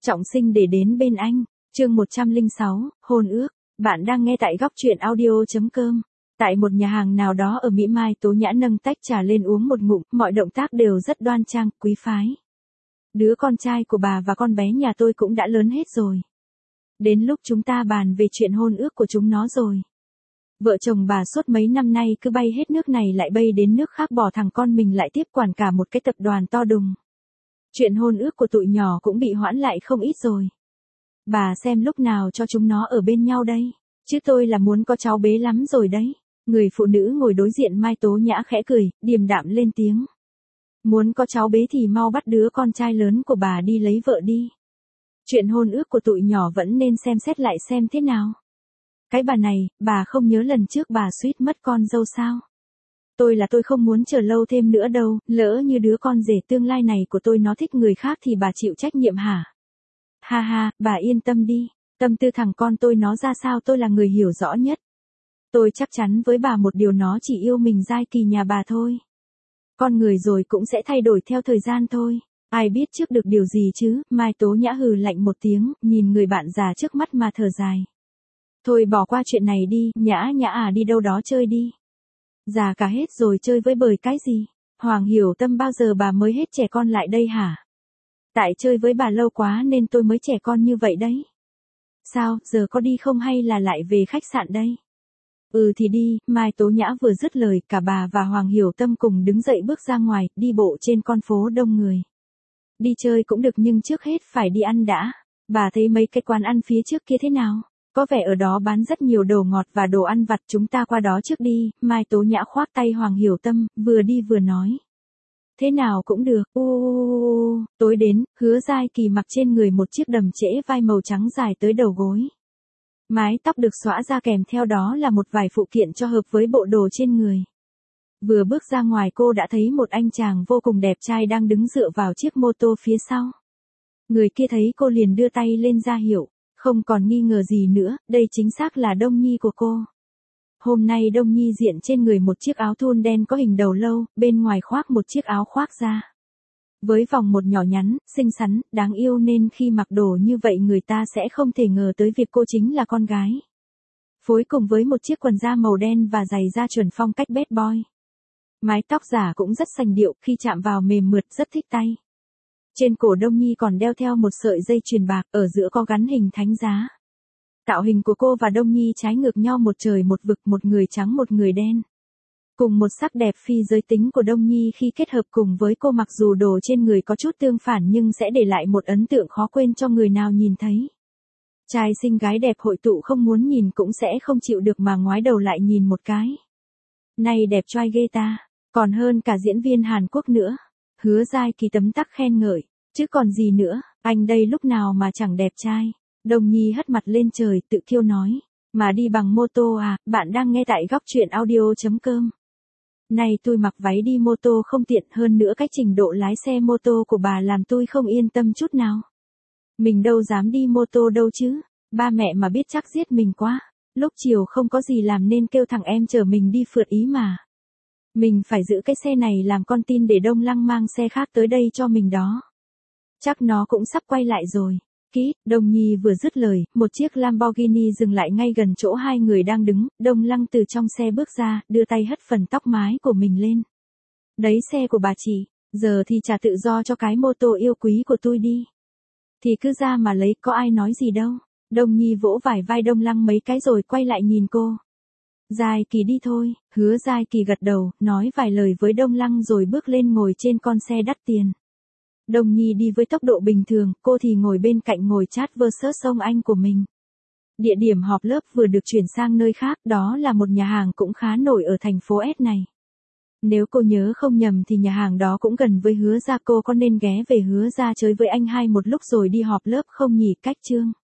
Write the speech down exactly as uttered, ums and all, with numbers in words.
Trọng sinh để đến bên anh, chương một trăm lẻ sáu, hôn ước, bạn đang nghe tại góc truyện audio.com. Tại một nhà hàng nào đó ở Mỹ Mai, Tố Nhã nâng tách trà lên uống một ngụm, mọi động tác đều rất đoan trang, quý phái. Đứa con trai của bà và con bé nhà tôi cũng đã lớn hết rồi. Đến lúc chúng ta bàn về chuyện hôn ước của chúng nó rồi. Vợ chồng bà suốt mấy năm nay cứ bay hết nước này lại bay đến nước khác, bỏ thằng con mình lại tiếp quản cả một cái tập đoàn to đùng. Chuyện hôn ước của tụi nhỏ cũng bị hoãn lại không ít rồi. Bà xem lúc nào cho chúng nó ở bên nhau đây, chứ tôi là muốn có cháu bế lắm rồi đấy. Người phụ nữ ngồi đối diện Mai Tố Nhã khẽ cười, điềm đạm lên tiếng. Muốn có cháu bế thì mau bắt đứa con trai lớn của bà đi lấy vợ đi. Chuyện hôn ước của tụi nhỏ vẫn nên xem xét lại xem thế nào. Cái bà này, bà không nhớ lần trước bà suýt mất con dâu sao? Tôi là tôi không muốn chờ lâu thêm nữa đâu, lỡ như đứa con rể tương lai này của tôi nó thích người khác thì bà chịu trách nhiệm hả? Ha ha, bà yên tâm đi, tâm tư thằng con tôi nó ra sao tôi là người hiểu rõ nhất. Tôi chắc chắn với bà một điều, nó chỉ yêu mình giai kỳ nhà bà thôi. Con người rồi cũng sẽ thay đổi theo thời gian thôi, ai biết trước được điều gì chứ. Mai Tố Nhã hừ lạnh một tiếng, nhìn người bạn già trước mắt mà thở dài. Thôi bỏ qua chuyện này đi, Nhã Nhã à, đi đâu đó chơi đi. Già cả hết rồi chơi với bời cái gì? Hoàng Hiểu Tâm, bao giờ bà mới hết trẻ con lại đây hả? Tại chơi với bà lâu quá nên tôi mới trẻ con như vậy đấy. Sao, giờ có đi không hay là lại về khách sạn đây? Ừ thì đi. Mai Tố Nhã vừa dứt lời, cả bà và Hoàng Hiểu Tâm cùng đứng dậy bước ra ngoài, đi bộ trên con phố đông người. Đi chơi cũng được nhưng trước hết phải đi ăn đã. Bà thấy mấy cái quán ăn phía trước kia thế nào? Có vẻ ở đó bán rất nhiều đồ ngọt và đồ ăn vặt, chúng ta qua đó trước đi. Mai Tố Nhã khoác tay Hoàng Hiểu Tâm, vừa đi vừa nói. Thế nào cũng được. Ô, tối đến, Hứa Giai Kỳ mặc trên người một chiếc đầm trễ vai màu trắng dài tới đầu gối. Mái tóc được xõa ra, kèm theo đó là một vài phụ kiện cho hợp với bộ đồ trên người. Vừa bước ra ngoài cô đã thấy một anh chàng vô cùng đẹp trai đang đứng dựa vào chiếc mô tô phía sau. Người kia thấy cô liền đưa tay lên ra hiệu. Không còn nghi ngờ gì nữa, đây chính xác là Đông Nhi của cô. Hôm nay Đông Nhi diện trên người một chiếc áo thun đen có hình đầu lâu, bên ngoài khoác một chiếc áo khoác da. Với vòng một nhỏ nhắn, xinh xắn, đáng yêu nên khi mặc đồ như vậy người ta sẽ không thể ngờ tới việc cô chính là con gái. Phối cùng với một chiếc quần da màu đen và giày da chuẩn phong cách bad boy. Mái tóc giả cũng rất sành điệu, khi chạm vào mềm mượt, rất thích tay. Trên cổ Đông Nhi còn đeo theo một sợi dây chuyền bạc, ở giữa có gắn hình thánh giá. Tạo hình của cô và Đông Nhi trái ngược nhau, một trời một vực, một người trắng một người đen. Cùng một sắc đẹp phi giới tính của Đông Nhi khi kết hợp cùng với cô, mặc dù đồ trên người có chút tương phản nhưng sẽ để lại một ấn tượng khó quên cho người nào nhìn thấy. Trai xinh gái đẹp hội tụ không muốn nhìn cũng sẽ không chịu được mà ngoái đầu lại nhìn một cái. Này đẹp trai ghê ta, còn hơn cả diễn viên Hàn Quốc nữa. Hứa Giai Kỳ tấm tắc khen ngợi, chứ còn gì nữa, anh đây lúc nào mà chẳng đẹp trai. Đông Nhi hất mặt lên trời tự kiêu nói, mà đi bằng mô tô à? Bạn đang nghe tại góc truyện audio.com. Này tôi mặc váy đi mô tô không tiện, hơn nữa cách trình độ lái xe mô tô của bà làm tôi không yên tâm chút nào. Mình đâu dám đi mô tô đâu chứ, ba mẹ mà biết chắc giết mình quá. Lúc chiều không có gì làm nên kêu thằng em chở mình đi phượt Ý mà. Mình phải giữ cái xe này làm con tin để Đông Lăng mang xe khác tới đây cho mình đó. Chắc nó cũng sắp quay lại rồi. Ký, Đông Nhi vừa dứt lời, một chiếc Lamborghini dừng lại ngay gần chỗ hai người đang đứng. Đông Lăng từ trong xe bước ra, đưa tay hất phần tóc mái của mình lên. Đấy xe của bà chị, giờ thì trả tự do cho cái mô tô yêu quý của tôi đi. Thì cứ ra mà lấy, có ai nói gì đâu. Đông Nhi vỗ vài vai Đông Lăng mấy cái rồi quay lại nhìn cô. Giai Kỳ đi thôi. Hứa Giai Kỳ gật đầu, nói vài lời với Đông Lăng rồi bước lên ngồi trên con xe đắt tiền. Đông Nhi đi với tốc độ bình thường, cô thì ngồi bên cạnh ngồi chat versus ông anh của mình. Địa điểm họp lớp vừa được chuyển sang nơi khác, đó là một nhà hàng cũng khá nổi ở thành phố S này. Nếu cô nhớ không nhầm thì nhà hàng đó cũng gần với Hứa gia, cô có nên ghé về Hứa gia chơi với anh hai một lúc rồi đi họp lớp không nhỉ? Cách chương